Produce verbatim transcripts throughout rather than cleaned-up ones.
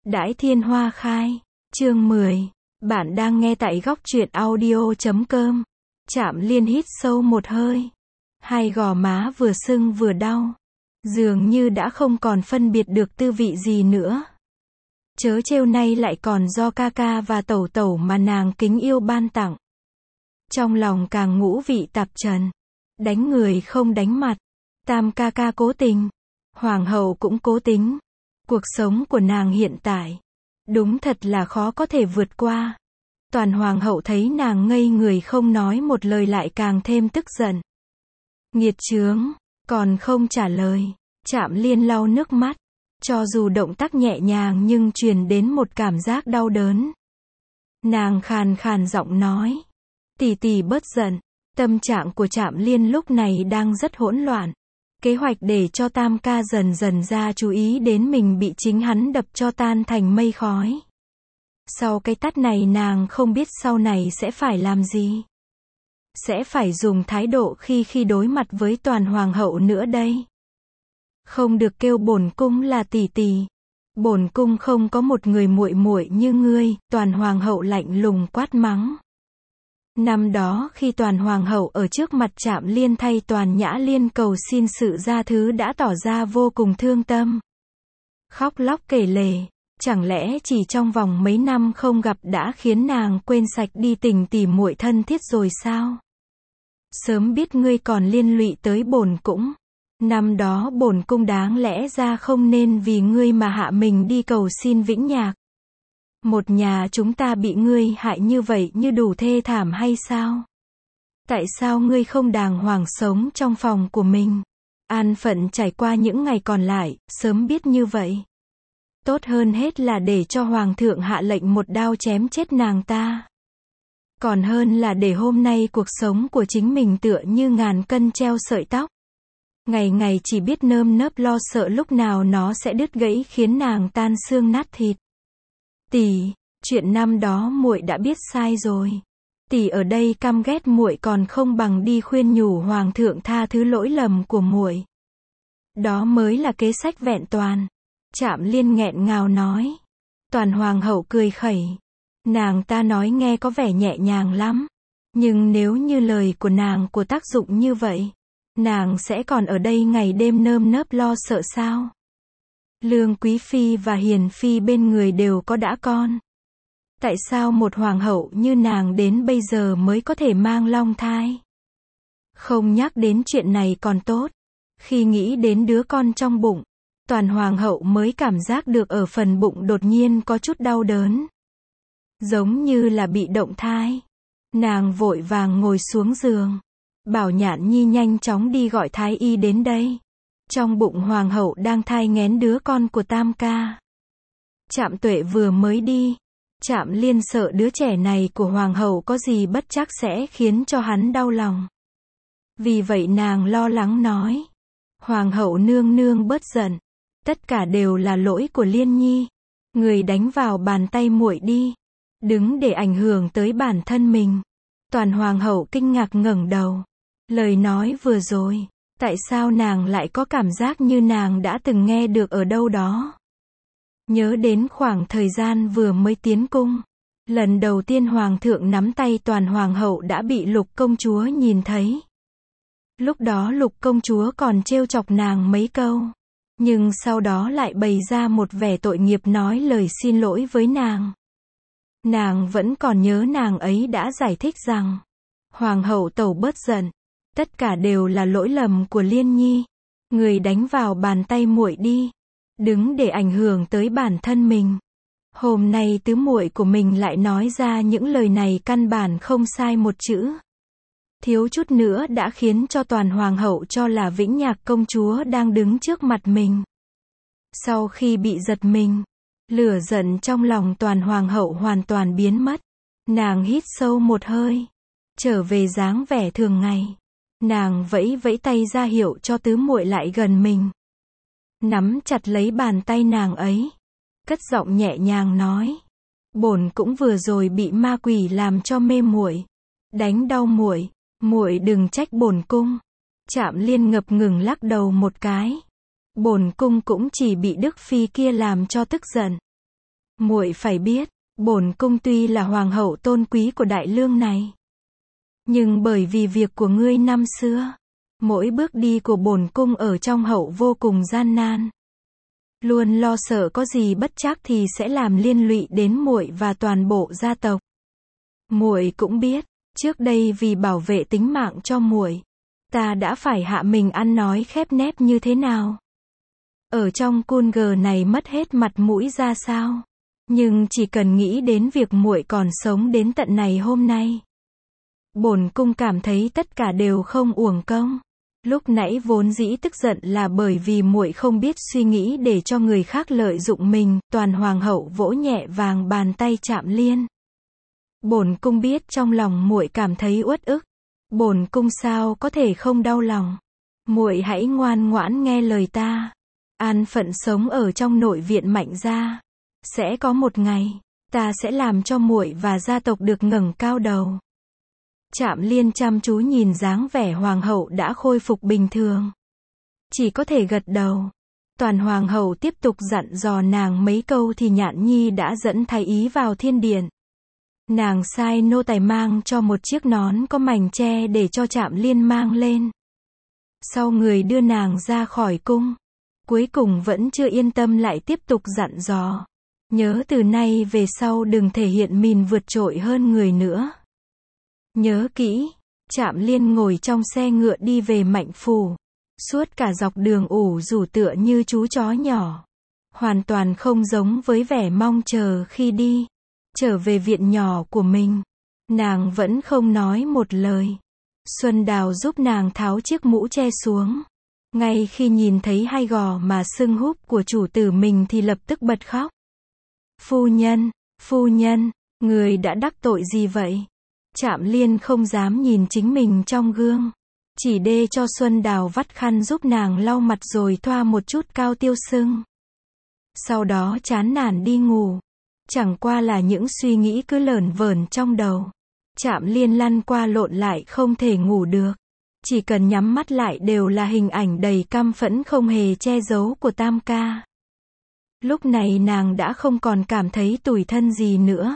Đãi thiên hoa khai, chương mười. Bạn đang nghe tại góc truyện audio chấm com. Trạm Liên hít sâu một hơi. Hai gò má vừa sưng vừa đau. Dường như đã không còn phân biệt được tư vị gì nữa. Chớ trêu nay lại còn do ca ca và tẩu tẩu mà nàng kính yêu ban tặng. Trong lòng càng ngũ vị tạp trần. Đánh người không đánh mặt. Tam ca ca cố tình. Hoàng hậu cũng cố tính. Cuộc sống của nàng hiện tại, đúng thật là khó có thể vượt qua. Toàn hoàng hậu thấy nàng ngây người không nói một lời lại càng thêm tức giận. Nghiệt chướng, còn không trả lời. Trạm Liên lau nước mắt. Cho dù động tác nhẹ nhàng nhưng truyền đến một cảm giác đau đớn. Nàng khàn khàn giọng nói. Tỷ tỷ bớt giận. Tâm trạng của Trạm Liên lúc này đang rất hỗn loạn. Kế hoạch để cho Tam ca dần dần ra chú ý đến mình bị chính hắn đập cho tan thành mây khói. Sau cái tát này nàng không biết sau này sẽ phải làm gì. Sẽ phải dùng thái độ khi khi đối mặt với Toàn hoàng hậu nữa đây. Không được kêu bổn cung là tỷ tỷ. Bổn cung không có một người muội muội như ngươi, Toàn hoàng hậu lạnh lùng quát mắng. Năm đó khi Toàn hoàng hậu ở trước mặt Trạm Liên thay Toàn Nhã Liên cầu xin sự tha thứ đã tỏ ra vô cùng thương tâm. Khóc lóc kể lể, chẳng lẽ chỉ trong vòng mấy năm không gặp đã khiến nàng quên sạch đi tình tỉ muội thân thiết rồi sao? Sớm biết ngươi còn liên lụy tới bổn cũng. Năm đó bổn cung đáng lẽ ra không nên vì ngươi mà hạ mình đi cầu xin Vĩnh Nhạc. Một nhà chúng ta bị ngươi hại như vậy như đủ thê thảm hay sao? Tại sao ngươi không đàng hoàng sống trong phòng của mình? An phận trải qua những ngày còn lại, sớm biết như vậy. Tốt hơn hết là để cho hoàng thượng hạ lệnh một đao chém chết nàng ta. Còn hơn là để hôm nay cuộc sống của chính mình tựa như ngàn cân treo sợi tóc. Ngày ngày chỉ biết nơm nớp lo sợ lúc nào nó sẽ đứt gãy khiến nàng tan xương nát thịt. Tỷ, chuyện năm đó muội đã biết sai rồi. Tỷ ở đây căm ghét muội còn không bằng đi khuyên nhủ hoàng thượng tha thứ lỗi lầm của muội. Đó mới là kế sách vẹn toàn. Trạm Liên nghẹn ngào nói. Toàn hoàng hậu cười khẩy. Nàng ta nói nghe có vẻ nhẹ nhàng lắm. Nhưng nếu như lời của nàng của tác dụng như vậy, nàng sẽ còn ở đây ngày đêm nơm nớp lo sợ sao? Lương Quý Phi và Hiền Phi bên người đều có đã con. Tại sao một hoàng hậu như nàng đến bây giờ mới có thể mang long thai? Không nhắc đến chuyện này còn tốt. Khi nghĩ đến đứa con trong bụng, Toàn hoàng hậu mới cảm giác được ở phần bụng đột nhiên có chút đau đớn. Giống như là bị động thai. Nàng vội vàng ngồi xuống giường. Bảo Nhạn Nhi nhanh chóng đi gọi thái y đến đây. Trong bụng hoàng hậu đang thai nghén đứa con của Tam ca. Trạm Tuệ vừa mới đi. Trạm Liên sợ đứa trẻ này của hoàng hậu có gì bất trắc sẽ khiến cho hắn đau lòng. Vì vậy nàng lo lắng nói. Hoàng hậu nương nương bớt giận. Tất cả đều là lỗi của Liên Nhi. Người đánh vào bàn tay muội đi. Đừng để ảnh hưởng tới bản thân mình. Toàn hoàng hậu kinh ngạc ngẩng đầu. Lời nói vừa rồi. Tại sao nàng lại có cảm giác như nàng đã từng nghe được ở đâu đó? Nhớ đến khoảng thời gian vừa mới tiến cung. Lần đầu tiên hoàng thượng nắm tay Toàn hoàng hậu đã bị Lục công chúa nhìn thấy. Lúc đó Lục công chúa còn trêu chọc nàng mấy câu. Nhưng sau đó lại bày ra một vẻ tội nghiệp nói lời xin lỗi với nàng. Nàng vẫn còn nhớ nàng ấy đã giải thích rằng. Hoàng hậu tẩu bớt giận. Tất cả đều là lỗi lầm của Liên Nhi. Người đánh vào bàn tay muội đi. Đừng để ảnh hưởng tới bản thân mình. Hôm nay tứ muội của mình lại nói ra những lời này căn bản không sai một chữ. Thiếu chút nữa đã khiến cho Toàn hoàng hậu cho là Vĩnh Nhạc công chúa đang đứng trước mặt mình. Sau khi bị giật mình, lửa giận trong lòng Toàn hoàng hậu hoàn toàn biến mất. Nàng hít sâu một hơi. Trở về dáng vẻ thường ngày. Nàng vẫy vẫy tay ra hiệu cho tứ muội lại gần mình. Nắm chặt lấy bàn tay nàng ấy. Cất giọng nhẹ nhàng nói. Bổn cũng vừa rồi bị ma quỷ làm cho mê muội. Đánh đau muội. Muội đừng trách bổn cung. Trạm Liên ngập ngừng lắc đầu một cái. Bổn cung cũng chỉ bị Đức Phi kia làm cho tức giận. Muội phải biết, bổn cung tuy là hoàng hậu tôn quý của đại lương này, nhưng bởi vì việc của ngươi năm xưa, mỗi bước đi của bổn cung ở trong hậu vô cùng gian nan. Luôn lo sợ có gì bất trắc thì sẽ làm liên lụy đến muội và toàn bộ gia tộc. Muội cũng biết, trước đây vì bảo vệ tính mạng cho muội, ta đã phải hạ mình ăn nói khép nép như thế nào. Ở trong cung gờ này mất hết mặt mũi ra sao. Nhưng chỉ cần nghĩ đến việc muội còn sống đến tận này hôm nay, bổn cung cảm thấy tất cả đều không uổng công. Lúc nãy vốn dĩ tức giận là bởi vì muội không biết suy nghĩ để cho người khác lợi dụng mình, toàn hoàng hậu vỗ nhẹ vàng bàn tay Trạm Liên. Bổn cung biết trong lòng muội cảm thấy uất ức, bổn cung sao có thể không đau lòng. Muội hãy ngoan ngoãn nghe lời ta, an phận sống ở trong nội viện Mạnh gia. Sẽ có một ngày, ta sẽ làm cho muội và gia tộc được ngẩng cao đầu. Trạm Liên chăm chú nhìn dáng vẻ hoàng hậu đã khôi phục bình thường, chỉ có thể gật đầu. Toàn hoàng hậu tiếp tục dặn dò nàng mấy câu thì Nhạn Nhi đã dẫn thái ý vào thiên điện. Nàng sai nô tài mang cho một chiếc nón có mảnh tre để cho Trạm Liên mang lên. Sau người đưa nàng ra khỏi cung, cuối cùng vẫn chưa yên tâm lại tiếp tục dặn dò. Nhớ từ nay về sau đừng thể hiện mình vượt trội hơn người nữa. Nhớ kỹ, Trạm Liên ngồi trong xe ngựa đi về Mạnh phủ. Suốt cả dọc đường ủ rủ tựa như chú chó nhỏ. Hoàn toàn không giống với vẻ mong chờ khi đi. Trở về viện nhỏ của mình, nàng vẫn không nói một lời. Xuân Đào giúp nàng tháo chiếc mũ che xuống. Ngay khi nhìn thấy hai gò mà sưng húp của chủ tử mình thì lập tức bật khóc. Phu nhân, phu nhân, người đã đắc tội gì vậy? Trạm Liên không dám nhìn chính mình trong gương. Chỉ đê cho Xuân Đào vắt khăn giúp nàng lau mặt rồi thoa một chút cao tiêu sưng. Sau đó chán nản đi ngủ. Chẳng qua là những suy nghĩ cứ lởn vởn trong đầu. Trạm Liên lăn qua lộn lại không thể ngủ được. Chỉ cần nhắm mắt lại đều là hình ảnh đầy căm phẫn không hề che giấu của Tam ca. Lúc này nàng đã không còn cảm thấy tủi thân gì nữa.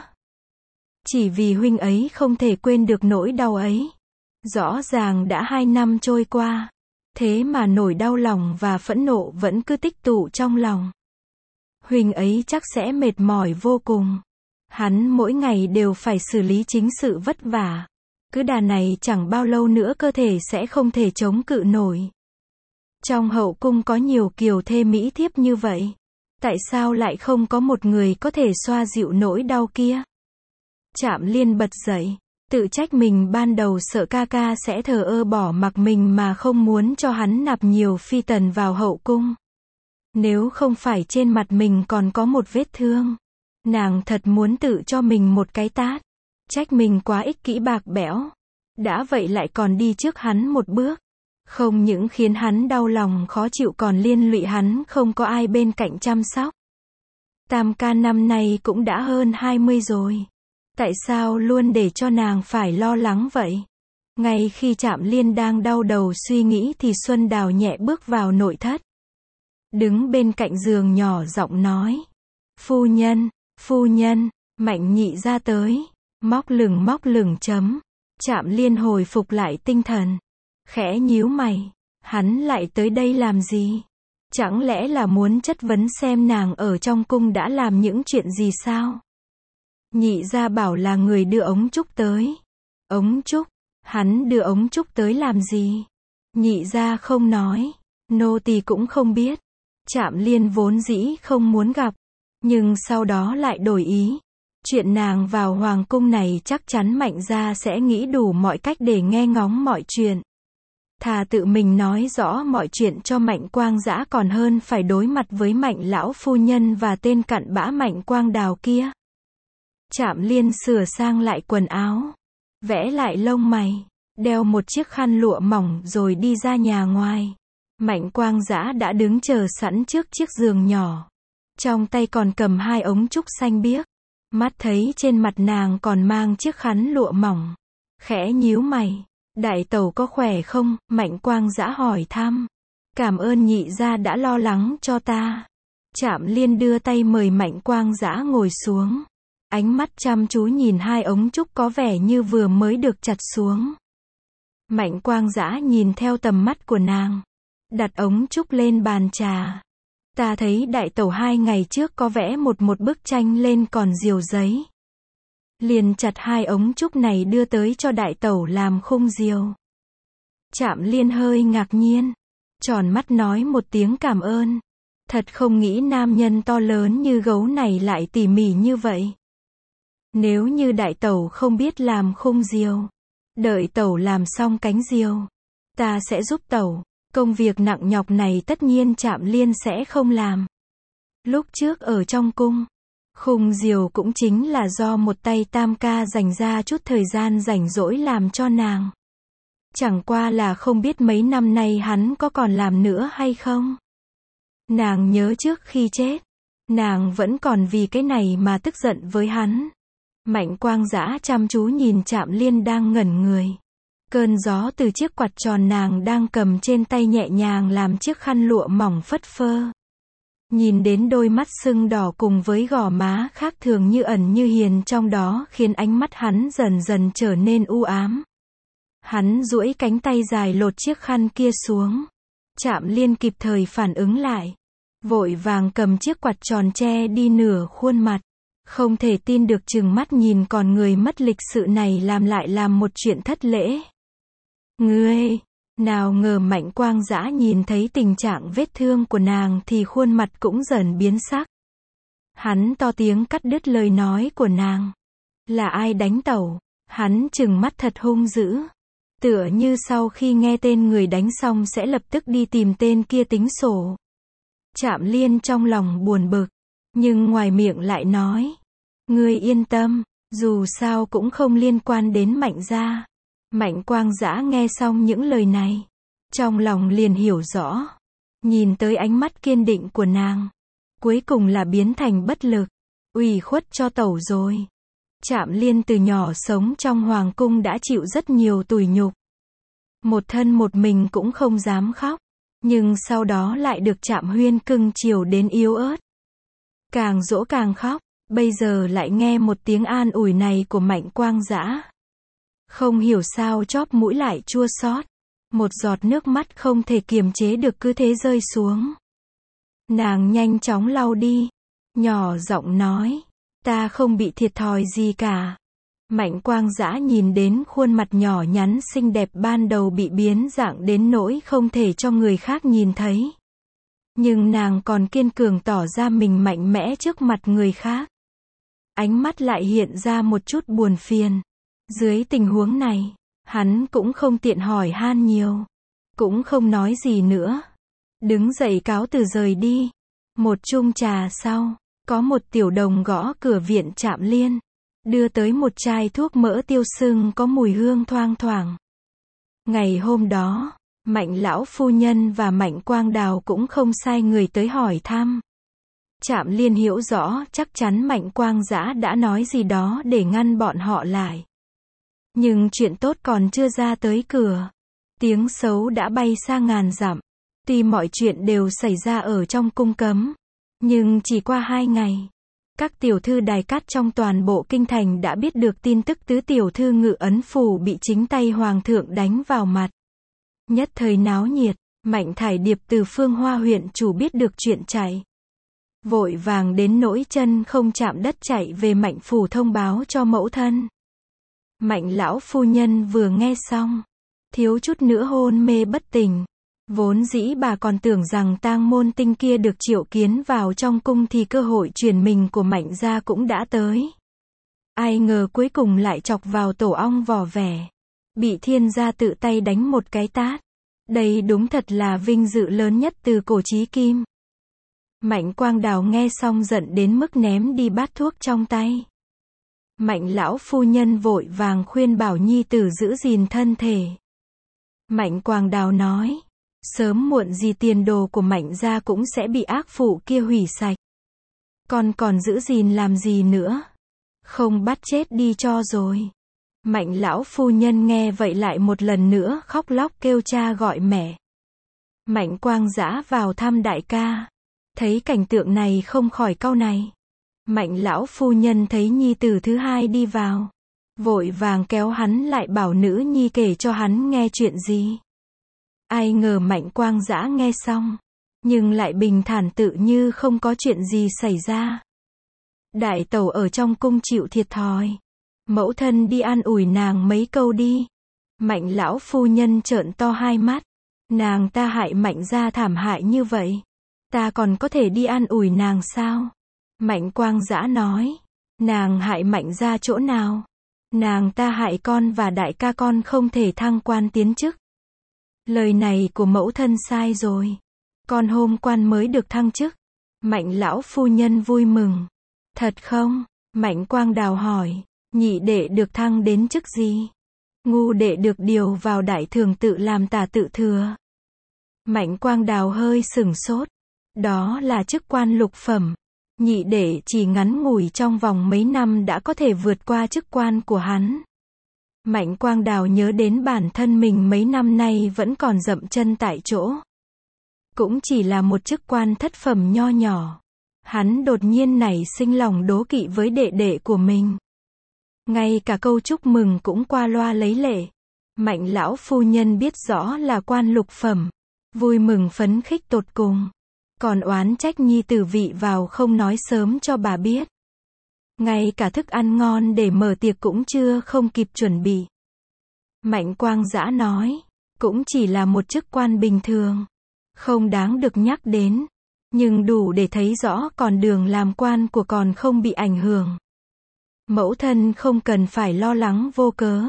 Chỉ vì huynh ấy không thể quên được nỗi đau ấy. Rõ ràng đã hai năm trôi qua, thế mà nỗi đau lòng và phẫn nộ vẫn cứ tích tụ trong lòng. Huynh ấy chắc sẽ mệt mỏi vô cùng. Hắn mỗi ngày đều phải xử lý chính sự vất vả. Cứ đà này chẳng bao lâu nữa cơ thể sẽ không thể chống cự nổi. Trong hậu cung có nhiều kiều thê mỹ thiếp như vậy. Tại sao lại không có một người có thể xoa dịu nỗi đau kia? Trạm Liên bật dậy, tự trách mình ban đầu sợ ca ca sẽ thờ ơ bỏ mặc mình mà không muốn cho hắn nạp nhiều phi tần vào hậu cung. Nếu không phải trên mặt mình còn có một vết thương, nàng thật muốn tự cho mình một cái tát. Trách mình quá ích kỷ bạc bẽo. Đã vậy lại còn đi trước hắn một bước. Không những khiến hắn đau lòng khó chịu còn liên lụy hắn không có ai bên cạnh chăm sóc. Tam ca năm nay cũng đã hơn hai mươi rồi. Tại sao luôn để cho nàng phải lo lắng vậy? Ngay khi Trạm Liên đang đau đầu suy nghĩ thì Xuân Đào nhẹ bước vào nội thất. Đứng bên cạnh giường nhỏ giọng nói. Phu nhân, phu nhân, Mạnh nhị ra tới. Móc lửng móc lửng chấm. Trạm Liên hồi phục lại tinh thần. Khẽ nhíu mày. Hắn lại tới đây làm gì? Chẳng lẽ là muốn chất vấn xem nàng ở trong cung đã làm những chuyện gì sao? Nhị gia bảo là người đưa ống trúc tới. Ống trúc? Hắn đưa ống trúc tới làm gì? Nhị gia không nói. Nô tỳ cũng không biết. Trạm Liên vốn dĩ không muốn gặp. Nhưng sau đó lại đổi ý. Chuyện nàng vào hoàng cung này chắc chắn Mạnh gia sẽ nghĩ đủ mọi cách để nghe ngóng mọi chuyện. Thà tự mình nói rõ mọi chuyện cho Mạnh Quang Dã còn hơn phải đối mặt với Mạnh lão phu nhân và tên cặn bã Mạnh Quang Đào kia. Trạm Liên sửa sang lại quần áo, vẽ lại lông mày, đeo một chiếc khăn lụa mỏng rồi đi ra nhà ngoài. Mạnh Quang Dã đã đứng chờ sẵn trước chiếc giường nhỏ. Trong tay còn cầm hai ống trúc xanh biếc. Mắt thấy trên mặt nàng còn mang chiếc khăn lụa mỏng. Khẽ nhíu mày. Đại tẩu có khỏe không? Mạnh Quang Dã hỏi thăm. Cảm ơn nhị gia đã lo lắng cho ta. Trạm Liên đưa tay mời Mạnh Quang Dã ngồi xuống. Ánh mắt chăm chú nhìn hai ống trúc có vẻ như vừa mới được chặt xuống. Mạnh Quang Dã nhìn theo tầm mắt của nàng. Đặt ống trúc lên bàn trà. Ta thấy đại tẩu hai ngày trước có vẽ một một bức tranh lên còn diều giấy. Liền chặt hai ống trúc này đưa tới cho đại tẩu làm khung diều. Trạm Liên hơi ngạc nhiên. Tròn mắt nói một tiếng cảm ơn. Thật không nghĩ nam nhân to lớn như gấu này lại tỉ mỉ như vậy. Nếu như đại tẩu không biết làm khung diều, đợi tẩu làm xong cánh diều, ta sẽ giúp tẩu. Công việc nặng nhọc này tất nhiên Trạm Liên sẽ không làm. Lúc trước ở trong cung, khung diều cũng chính là do một tay tam ca dành ra chút thời gian rảnh rỗi làm cho nàng. Chẳng qua là không biết mấy năm nay hắn có còn làm nữa hay không. Nàng nhớ trước khi chết, nàng vẫn còn vì cái này mà tức giận với hắn. Mạnh Quang Dã chăm chú nhìn Trạm Liên đang ngẩn người. Cơn gió từ chiếc quạt tròn nàng đang cầm trên tay nhẹ nhàng làm chiếc khăn lụa mỏng phất phơ. Nhìn đến đôi mắt sưng đỏ cùng với gò má khác thường như ẩn như hiền trong đó khiến ánh mắt hắn dần dần trở nên u ám. Hắn duỗi cánh tay dài lột chiếc khăn kia xuống. Trạm Liên kịp thời phản ứng lại. Vội vàng cầm chiếc quạt tròn che đi nửa khuôn mặt. Không thể tin được chừng mắt nhìn còn người mất lịch sự này làm lại làm một chuyện thất lễ. Ngươi, nào ngờ Mạnh Quang Dã nhìn thấy tình trạng vết thương của nàng thì khuôn mặt cũng dần biến sắc. Hắn to tiếng cắt đứt lời nói của nàng. Là ai đánh tẩu? Hắn trừng mắt thật hung dữ. Tựa như sau khi nghe tên người đánh xong sẽ lập tức đi tìm tên kia tính sổ. Trạm Liên trong lòng buồn bực, nhưng ngoài miệng lại nói. Ngươi yên tâm, dù sao cũng không liên quan đến Mạnh gia. Mạnh Quang Dã nghe xong những lời này. Trong lòng liền hiểu rõ. Nhìn tới ánh mắt kiên định của nàng. Cuối cùng là biến thành bất lực. Ủy khuất cho tẩu rồi. Trạm Liên từ nhỏ sống trong hoàng cung đã chịu rất nhiều tủi nhục. Một thân một mình cũng không dám khóc. Nhưng sau đó lại được Trạm Huyên cưng chiều đến yếu ớt. Càng dỗ càng khóc. Bây giờ lại nghe một tiếng an ủi này của Mạnh Quang Dã. Không hiểu sao chóp mũi lại chua xót. Một giọt nước mắt không thể kiềm chế được cứ thế rơi xuống. Nàng nhanh chóng lau đi. Nhỏ giọng nói. Ta không bị thiệt thòi gì cả. Mạnh Quang Dã nhìn đến khuôn mặt nhỏ nhắn xinh đẹp ban đầu bị biến dạng đến nỗi không thể cho người khác nhìn thấy. Nhưng nàng còn kiên cường tỏ ra mình mạnh mẽ trước mặt người khác. Ánh mắt lại hiện ra một chút buồn phiền. Dưới tình huống này, hắn cũng không tiện hỏi han nhiều. Cũng không nói gì nữa. Đứng dậy cáo từ rời đi. Một chung trà sau, có một tiểu đồng gõ cửa viện Trạm Liên. Đưa tới một chai thuốc mỡ tiêu sưng có mùi hương thoang thoảng. Ngày hôm đó, Mạnh lão phu nhân và Mạnh Quang Đào cũng không sai người tới hỏi thăm. Trạm Liên hiểu rõ chắc chắn Mạnh Quang Dã đã nói gì đó để ngăn bọn họ lại. Nhưng chuyện tốt còn chưa ra tới cửa. Tiếng xấu đã bay xa ngàn dặm. Tuy mọi chuyện đều xảy ra ở trong cung cấm. Nhưng chỉ qua hai ngày. Các tiểu thư đài cát trong toàn bộ kinh thành đã biết được tin tức tứ tiểu thư Ngự Ấn Phủ bị chính tay hoàng thượng đánh vào mặt. Nhất thời náo nhiệt, Mạnh Thải Điệp từ Phương Hoa huyện chủ biết được chuyện chạy. Vội vàng đến nỗi chân không chạm đất chạy về Mạnh phủ thông báo cho mẫu thân. Mạnh lão phu nhân vừa nghe xong, thiếu chút nữa hôn mê bất tỉnh. Vốn dĩ bà còn tưởng rằng tang môn tinh kia được triệu kiến vào trong cung thì cơ hội chuyển mình của Mạnh gia cũng đã tới. Ai ngờ cuối cùng lại chọc vào tổ ong vỏ vẽ. Bị thiên gia tự tay đánh một cái tát. Đây đúng thật là vinh dự lớn nhất từ cổ chí kim. Mạnh Quang Đào nghe xong giận đến mức ném đi bát thuốc trong tay. Mạnh lão phu nhân vội vàng khuyên bảo nhi tử giữ gìn thân thể. Mạnh Quang Đào nói, sớm muộn gì tiền đồ của Mạnh gia cũng sẽ bị ác phụ kia hủy sạch. Con còn giữ gìn làm gì nữa? Không bắt chết đi cho rồi. Mạnh lão phu nhân nghe vậy lại một lần nữa khóc lóc kêu cha gọi mẹ. Mạnh Quang Dã vào thăm đại ca. Thấy cảnh tượng này không khỏi cau này. Mạnh lão phu nhân thấy nhi tử thứ hai đi vào, vội vàng kéo hắn lại bảo nữ nhi kể cho hắn nghe chuyện gì. Ai ngờ Mạnh Quang Dã nghe xong, nhưng lại bình thản tự như không có chuyện gì xảy ra. Đại tẩu ở trong cung chịu thiệt thòi, mẫu thân đi an ủi nàng mấy câu đi. Mạnh lão phu nhân trợn to hai mắt, nàng ta hại Mạnh gia thảm hại như vậy, ta còn có thể đi an ủi nàng sao? Mạnh Quang Dã nói, nàng hại Mạnh gia chỗ nào? Nàng ta hại con và đại ca con không thể thăng quan tiến chức. Lời này của mẫu thân sai rồi. Con hôm quan mới được thăng chức. Mạnh lão phu nhân vui mừng. Thật không? Mạnh Quang Đào hỏi. Nhị đệ được thăng đến chức gì? Ngu đệ được điều vào đại thường tự làm tả tự thừa. Mạnh Quang Đào hơi sửng sốt. Đó là chức quan lục phẩm. Nhị đệ chỉ ngắn ngủi trong vòng mấy năm đã có thể vượt qua chức quan của hắn. Mạnh Quang Đào nhớ đến bản thân mình mấy năm nay vẫn còn dậm chân tại chỗ. Cũng chỉ là một chức quan thất phẩm nho nhỏ. Hắn đột nhiên nảy sinh lòng đố kỵ với đệ đệ của mình. Ngay cả câu chúc mừng cũng qua loa lấy lệ. Mạnh lão phu nhân biết rõ là quan lục phẩm. Vui mừng phấn khích tột cùng. Còn oán trách nhi tử vị vào không nói sớm cho bà biết. Ngay cả thức ăn ngon để mở tiệc cũng chưa không kịp chuẩn bị. Mạnh Quang Dã nói, cũng chỉ là một chức quan bình thường, không đáng được nhắc đến, nhưng đủ để thấy rõ con đường làm quan của con không bị ảnh hưởng. Mẫu thân không cần phải lo lắng vô cớ.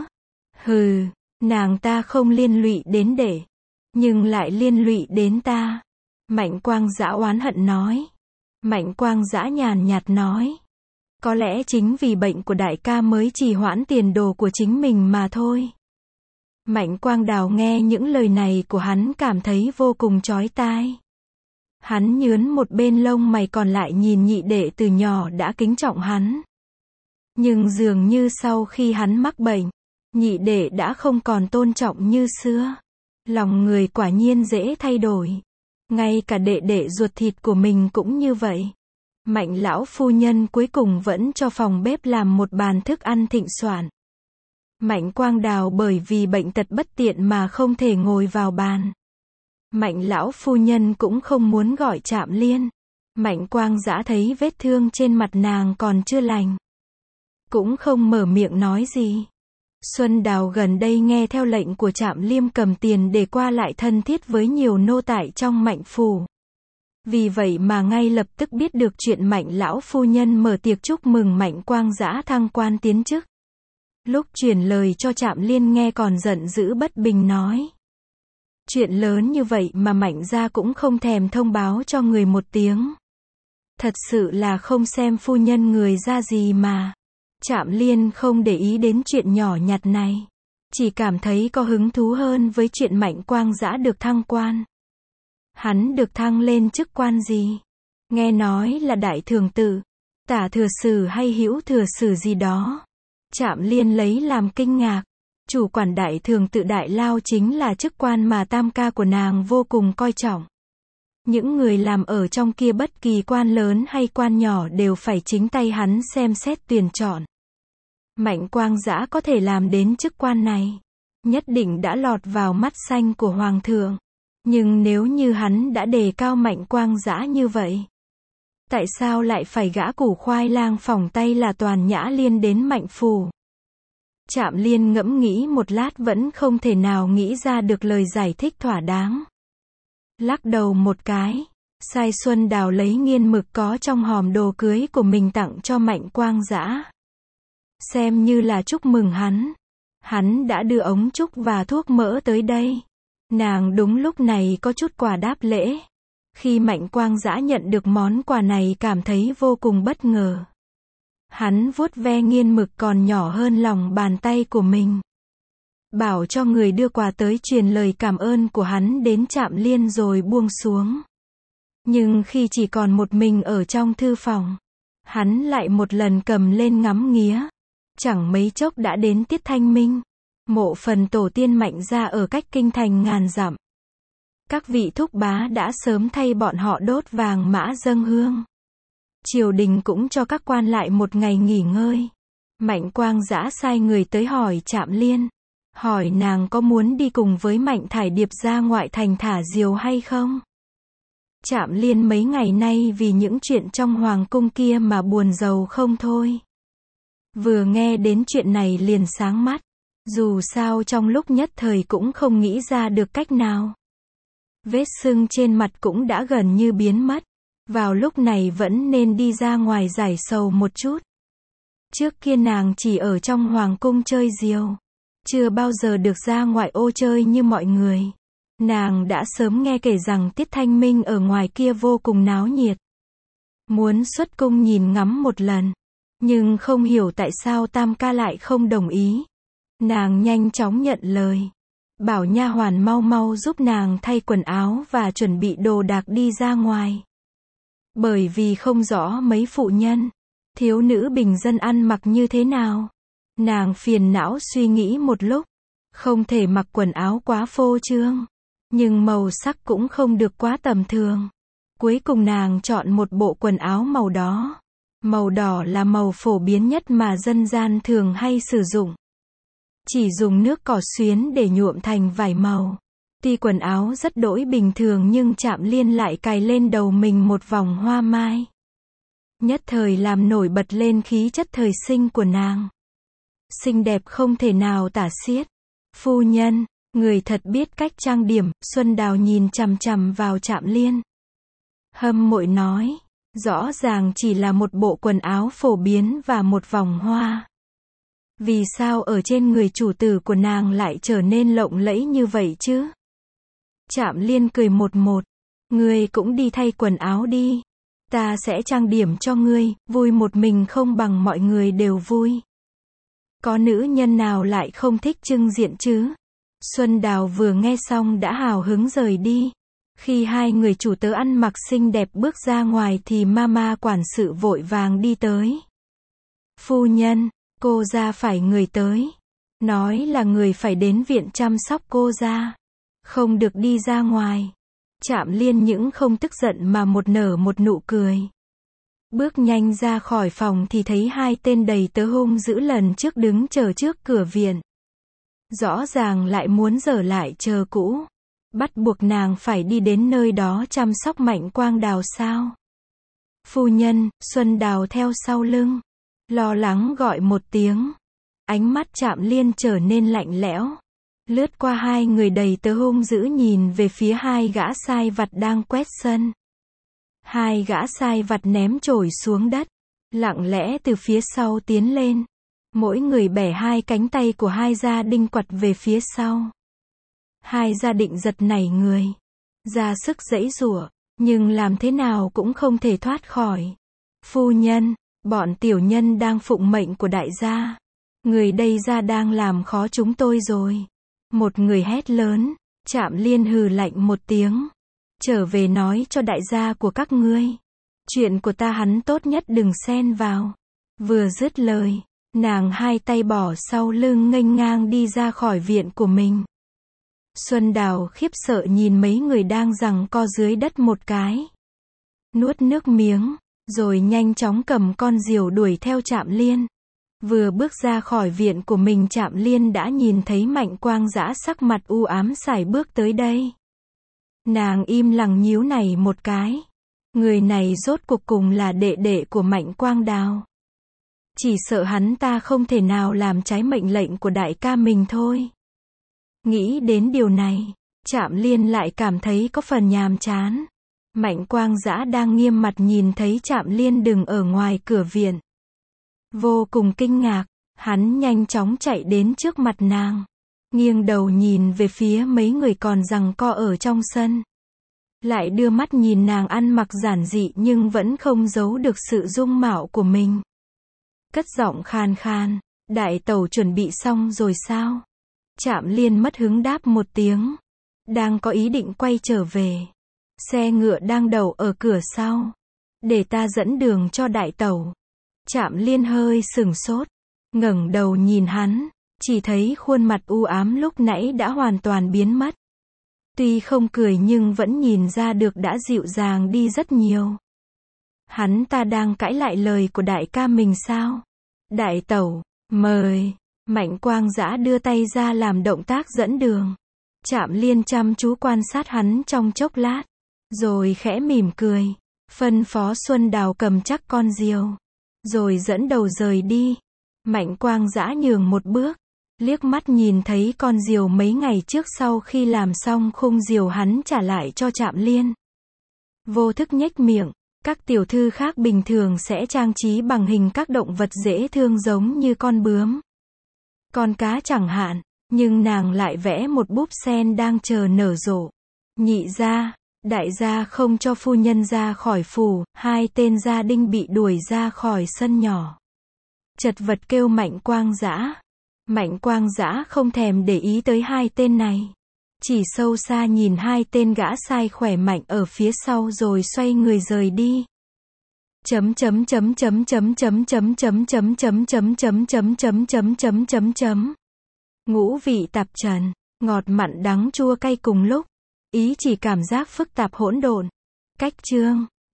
Hừ, nàng ta không liên lụy đến đệ, nhưng lại liên lụy đến ta. Mạnh Quang Dã oán hận nói. Mạnh Quang Dã nhàn nhạt nói, có lẽ chính vì bệnh của đại ca mới trì hoãn tiền đồ của chính mình mà thôi. Mạnh Quang Đào nghe những lời này của hắn cảm thấy vô cùng chói tai. Hắn nhướn một bên lông mày còn lại nhìn nhị đệ từ nhỏ đã kính trọng hắn. Nhưng dường như sau khi hắn mắc bệnh, nhị đệ đã không còn tôn trọng như xưa. Lòng người quả nhiên dễ thay đổi. Ngay cả đệ đệ ruột thịt của mình cũng như vậy. Mạnh lão phu nhân cuối cùng vẫn cho phòng bếp làm một bàn thức ăn thịnh soạn. Mạnh Quang Đào bởi vì bệnh tật bất tiện mà không thể ngồi vào bàn. Mạnh lão phu nhân cũng không muốn gọi Trạm Liên. Mạnh Quang Dã thấy vết thương trên mặt nàng còn chưa lành, cũng không mở miệng nói gì. Xuân Đào gần đây nghe theo lệnh của Trạm Liêm cầm tiền để qua lại thân thiết với nhiều nô tài trong Mạnh phủ. Vì vậy mà ngay lập tức biết được chuyện Mạnh lão phu nhân mở tiệc chúc mừng Mạnh Quang Dã thăng quan tiến chức. Lúc truyền lời cho Trạm Liên nghe còn giận dữ bất bình nói. Chuyện lớn như vậy mà Mạnh gia cũng không thèm thông báo cho người một tiếng. Thật sự là không xem phu nhân người ra gì mà. Trạm Liên không để ý đến chuyện nhỏ nhặt này. Chỉ cảm thấy có hứng thú hơn với chuyện Mạnh Quang Dã được thăng quan. Hắn được thăng lên chức quan gì? Nghe nói là đại thường tự, tả thừa sử hay hữu thừa sử gì đó. Trạm Liên lấy làm kinh ngạc. Chủ quản đại thường tự Đại Lao chính là chức quan mà tam ca của nàng vô cùng coi trọng. Những người làm ở trong kia bất kỳ quan lớn hay quan nhỏ đều phải chính tay hắn xem xét tuyển chọn. Mạnh Quang Dã có thể làm đến chức quan này, nhất định đã lọt vào mắt xanh của Hoàng thượng. Nhưng nếu như hắn đã đề cao Mạnh Quang Dã như vậy, tại sao lại phải gã củ khoai lang phỏng tay là Toàn Nhã Liên đến Mạnh phủ? Trạm Liên ngẫm nghĩ một lát vẫn không thể nào nghĩ ra được lời giải thích thỏa đáng. Lắc đầu một cái, sai Xuân Đào lấy nghiên mực có trong hòm đồ cưới của mình tặng cho Mạnh Quang Dã. Xem như là chúc mừng hắn. Hắn đã đưa ống trúc và thuốc mỡ tới đây. Nàng đúng lúc này có chút quà đáp lễ. Khi Mạnh Quang Dã nhận được món quà này cảm thấy vô cùng bất ngờ. Hắn vuốt ve nghiên mực còn nhỏ hơn lòng bàn tay của mình. Bảo cho người đưa quà tới truyền lời cảm ơn của hắn đến Trạm Liên rồi buông xuống. Nhưng khi chỉ còn một mình ở trong thư phòng, hắn lại một lần cầm lên ngắm nghía. Chẳng mấy chốc đã đến tiết thanh minh. Mộ phần tổ tiên Mạnh gia ở cách kinh thành ngàn dặm. Các vị thúc bá đã sớm thay bọn họ đốt vàng mã dâng hương. Triều đình cũng cho các quan lại một ngày nghỉ ngơi. Mạnh Quang Dã sai người tới hỏi Trạm Liên. Hỏi nàng có muốn đi cùng với Mạnh Thải Điệp ra ngoại thành thả diều hay không? Trạm Liên mấy ngày nay vì những chuyện trong hoàng cung kia mà buồn rầu không thôi. Vừa nghe đến chuyện này liền sáng mắt. Dù sao trong lúc nhất thời cũng không nghĩ ra được cách nào. Vết sưng trên mặt cũng đã gần như biến mất. Vào lúc này vẫn nên đi ra ngoài giải sầu một chút. Trước kia nàng chỉ ở trong hoàng cung chơi diều. Chưa bao giờ được ra ngoại ô chơi như mọi người. Nàng đã sớm nghe kể rằng tiết thanh minh ở ngoài kia vô cùng náo nhiệt. Muốn xuất cung nhìn ngắm một lần. Nhưng không hiểu tại sao Tam ca lại không đồng ý. Nàng nhanh chóng nhận lời. Bảo nha hoàn mau mau giúp nàng thay quần áo và chuẩn bị đồ đạc đi ra ngoài. Bởi vì không rõ mấy phụ nhân, thiếu nữ bình dân ăn mặc như thế nào. Nàng phiền não suy nghĩ một lúc. Không thể mặc quần áo quá phô trương. Nhưng màu sắc cũng không được quá tầm thường. Cuối cùng nàng chọn một bộ quần áo màu đó. Màu đỏ là màu phổ biến nhất mà dân gian thường hay sử dụng. Chỉ dùng nước cỏ xuyến để nhuộm thành vải màu. Tuy quần áo rất đỗi bình thường nhưng Trạm Liên lại cài lên đầu mình một vòng hoa mai. Nhất thời làm nổi bật lên khí chất thời sinh của nàng. Xinh đẹp không thể nào tả xiết. Phu nhân, người thật biết cách trang điểm. Xuân Đào nhìn chằm chằm vào Trạm Liên. Hâm mộ nói, rõ ràng chỉ là một bộ quần áo phổ biến và một vòng hoa. Vì sao ở trên người chủ tử của nàng lại trở nên lộng lẫy như vậy chứ? Trạm Liên cười một một. Ngươi cũng đi thay quần áo đi. Ta sẽ trang điểm cho ngươi, vui một mình không bằng mọi người đều vui. Có nữ nhân nào lại không thích trưng diện chứ? Xuân Đào vừa nghe xong đã hào hứng rời đi. Khi hai người chủ tớ ăn mặc xinh đẹp bước ra ngoài thì mama quản sự vội vàng đi tới. Phu nhân, cô ra phải người tới. Nói là người phải đến viện chăm sóc cô ra. Không được đi ra ngoài. Trạm Liên những không tức giận mà một nở một nụ cười. Bước nhanh ra khỏi phòng thì thấy hai tên đầy tớ hung dữ lần trước đứng chờ trước cửa viện. Rõ ràng lại muốn dở lại chờ cũ. Bắt buộc nàng phải đi đến nơi đó chăm sóc Mạnh Quang Đào sao? Phu nhân, Xuân Đào theo sau lưng. Lo lắng gọi một tiếng. Ánh mắt Trạm Liên trở nên lạnh lẽo. Lướt qua hai người đầy tớ hung dữ nhìn về phía hai gã sai vặt đang quét sân. Hai gã sai vặt ném chổi xuống đất. Lặng lẽ từ phía sau tiến lên. Mỗi người bẻ hai cánh tay của hai gia đinh quặt về phía sau. Hai gia định giật nảy người. Ra sức giãy giụa. Nhưng làm thế nào cũng không thể thoát khỏi. Phu nhân, bọn tiểu nhân đang phụng mệnh của đại gia. Người đây ra đang làm khó chúng tôi rồi. Một người hét lớn. Trạm Liên hừ lạnh một tiếng. Trở về nói cho đại gia của các ngươi. Chuyện của ta hắn tốt nhất đừng xen vào. Vừa dứt lời, nàng hai tay bỏ sau lưng nghênh ngang đi ra khỏi viện của mình. Xuân Đào khiếp sợ nhìn mấy người đang giằng co dưới đất một cái. Nuốt nước miếng, rồi nhanh chóng cầm con diều đuổi theo Trạm Liên. Vừa bước ra khỏi viện của mình Trạm Liên đã nhìn thấy Mạnh Quang Dã sắc mặt u ám sải bước tới đây. Nàng im lặng nhíu này một cái. Người này rốt cuộc cùng là đệ đệ của Mạnh Quang Đào. Chỉ sợ hắn ta không thể nào làm trái mệnh lệnh của đại ca mình thôi. Nghĩ đến điều này, Trạm Liên lại cảm thấy có phần nhàm chán. Mạnh Quang Dã đang nghiêm mặt nhìn thấy Trạm Liên đứng ở ngoài cửa viện. Vô cùng kinh ngạc, hắn nhanh chóng chạy đến trước mặt nàng. Nghiêng đầu nhìn về phía mấy người còn giằng co ở trong sân. Lại đưa mắt nhìn nàng ăn mặc giản dị nhưng vẫn không giấu được sự dung mạo của mình. Cất giọng khan khan, đại tẩu chuẩn bị xong rồi sao? Trạm Liên mất hứng đáp một tiếng. Đang có ý định quay trở về. Xe ngựa đang đậu ở cửa sau. Để ta dẫn đường cho đại tẩu. Trạm Liên hơi sửng sốt. Ngẩng đầu nhìn hắn. Chỉ thấy khuôn mặt u ám lúc nãy đã hoàn toàn biến mất. Tuy không cười nhưng vẫn nhìn ra được đã dịu dàng đi rất nhiều. Hắn ta đang cãi lại lời của đại ca mình sao? Đại tẩu, mời. Mạnh Quang Dã đưa tay ra làm động tác dẫn đường. Trạm Liên chăm chú quan sát hắn trong chốc lát, rồi khẽ mỉm cười, phân phó Xuân Đào cầm chắc con diều, rồi dẫn đầu rời đi. Mạnh Quang Dã nhường một bước, liếc mắt nhìn thấy con diều mấy ngày trước sau khi làm xong khung diều hắn trả lại cho Trạm Liên. Vô thức nhếch miệng, các tiểu thư khác bình thường sẽ trang trí bằng hình các động vật dễ thương giống như con bướm, con cá chẳng hạn, nhưng nàng lại vẽ một búp sen đang chờ nở rộ. Nhị gia, đại gia không cho phu nhân ra khỏi phủ, hai tên gia đinh bị đuổi ra khỏi sân nhỏ. Chật vật kêu Mạnh Quang Dã. Mạnh Quang Dã không thèm để ý tới hai tên này, chỉ sâu xa nhìn hai tên gã sai khỏe mạnh ở phía sau rồi xoay người rời đi. Chấm chấm chấm chấm chấm chấm chấm chấm chấm chấm chấm chấm chấm chấm chấm chấm chấm chấm. Ngũ vị tạp trần, ngọt mặn đắng chua cay cùng lúc, ý chỉ cảm giác phức tạp hỗn độn. Cách chương